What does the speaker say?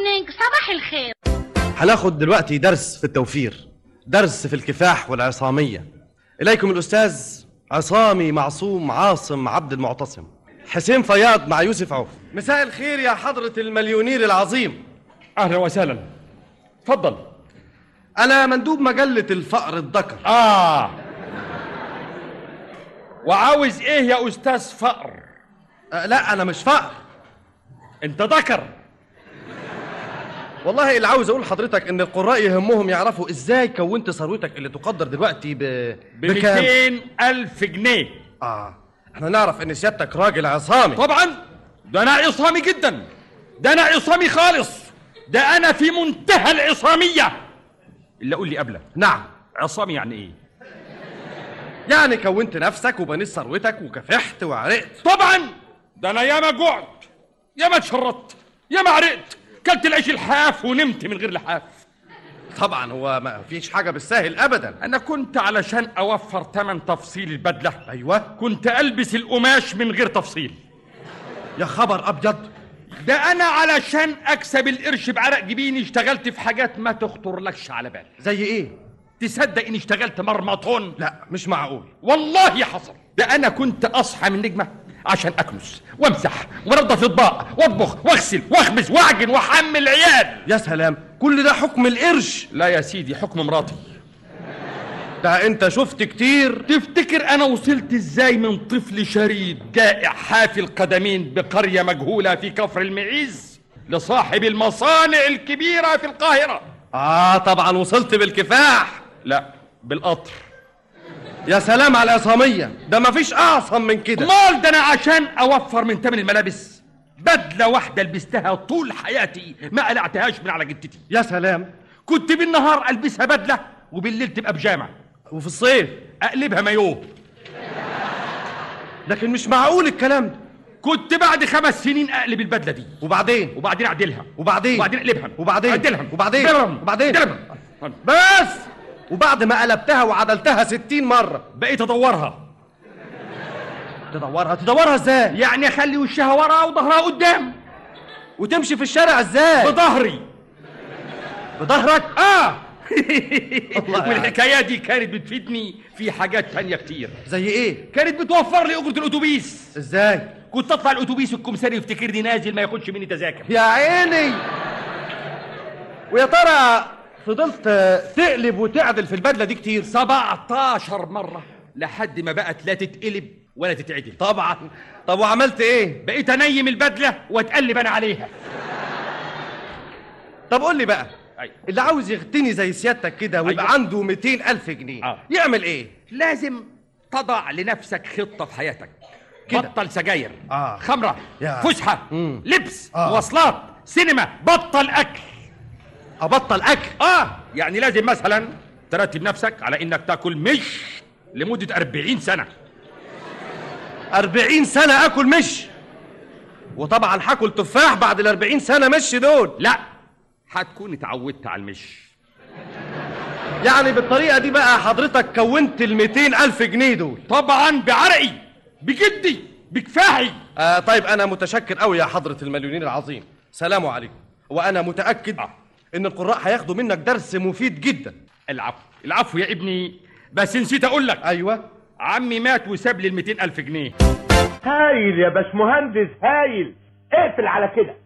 مورنينج، صباح الخير. هناخد دلوقتي درس في التوفير، درس في الكفاح والعصامية. إليكم الأستاذ عصامي معصوم عاصم عبد المعتصم، حسين فياض مع يوسف عوف. مساء الخير يا حضرة المليونير العظيم. أهلا وسهلا، تفضل. أنا مندوب مجلة الفقر الذكر. وعاوز إيه يا أستاذ فقر؟ لا أنا مش فقر، أنت ذكر. والله اللي عاوز أقول لحضرتك إن القراء يهمهم يعرفوا إزاي كونت ثروتك اللي تقدر دلوقتي ب 200,000 جنيه. احنا نعرف إن سيادتك راجل عصامي. طبعا، ده أنا عصامي جدا، ده أنا عصامي خالص، ده أنا في منتهى العصامية. اللي أقول لي قبلك. نعم. عصامي يعني إيه؟ يعني كونت نفسك وبنيت ثروتك وكافحت وعرقت. طبعا، ده أنا ياما جعت، ياما اتشردت، ياما عرقت، كلت العيش الحاف ونمت من غير لحاف. طبعا هو ما فيش حاجة بالساهل أبدا. أنا كنت علشان أوفر تمن تفصيل البدلة، أيوة، كنت ألبس القماش من غير تفصيل. يا خبر أبيض. ده أنا علشان أكسب القرش بعرق جبيني اشتغلت في حاجات ما تخطرلكش على بال. زي إيه؟ تصدق إني اشتغلت مرمطون؟ لا مش معقول. والله حصل. ده أنا كنت أصحى من نجمة عشان أكنس وامسح وانضف اطباق واطبخ واغسل واخبز واعجن واحمل عيال. يا سلام، كل ده حكم القرش؟ لا يا سيدي، حكم مراتي. ده انت شفت كتير. تفتكر انا وصلت ازاي من طفل شريد جائع حافي القدمين بقرية مجهولة في كفر المعيز لصاحب المصانع الكبيرة في القاهرة؟ طبعا وصلت بالكفاح. لا، بالقطر. يا سلام على العصامية، ده مفيش أعصم من كده. مال ده أنا عشان أوفر من تمن الملابس بدلة واحدة لبستها طول حياتي ما قلعتهاش من على جدتي. يا سلام. كنت بالنهار ألبسها بدلة وبالليل تبقى بجامع، وفي الصيف أقلبها مايوه. لكن مش معقول الكلام ده. كنت بعد 5 سنين أقلب البدلة دي وبعدين أعدلها وبعدين أقلبها وبعدين أعدلها وبعدين بس. وبعد ما قلبتها وعدلتها 60 مرة بقيت أدورها. تدورها ازاي؟ يعني أخلي وشها ورا وظهرها قدام. وتمشي في الشارع ازاي؟ بظهري. بظهرك؟ والحكاية دي كانت بتفيدني في حاجات تانية كتير. زي ايه؟ كانت بتوفر لي أجرة الأتوبيس. ازاي؟ كنت أطلع الأتوبيس الكمساري يفتكرني نازل ما ياخدش مني تذاكر. يا عيني. ويا ترى فضلت تقلب وتعدل في البدلة دي كتير؟ 17 مرة لحد ما بقت لا تتقلب ولا تتعدل. طبعا. طب وعملت ايه؟ بقيت انيم البدلة واتقلب انا عليها. طب قول لي بقى، اللي عاوز يغتني زي سيادتك كده ويبقى عنده 200,000 جنيه يعمل ايه؟ لازم تضع لنفسك خطة في حياتك كده. بطل سجاير، خمرة، فسحة، لبس، مواصلات، سينما، بطل اكل. أبطل أكل؟ يعني لازم مثلا ترتب نفسك على إنك تاكل مش لمدة 40 سنة. 40 سنة أكل مش؟ وطبعا هاكل تفاح بعد ال40 سنة مش دول؟ لا، هتكون اتعودت على المش. يعني بالطريقة دي بقى حضرتك كونت ال200,000 جنيه دول؟ طبعا بعرقي، بجدي، بكفاحي. طيب أنا متشكر أوي يا حضرة المليونير العظيم، سلام عليكم. وأنا متأكد إن القراء هياخدوا منك درس مفيد جدا. العفو يا ابني، بس نسيت أقول لك. أيوة، عمي مات وساب لي ال200,000 جنيه. هايل يا باشمهندس، هايل. اقفل على كده.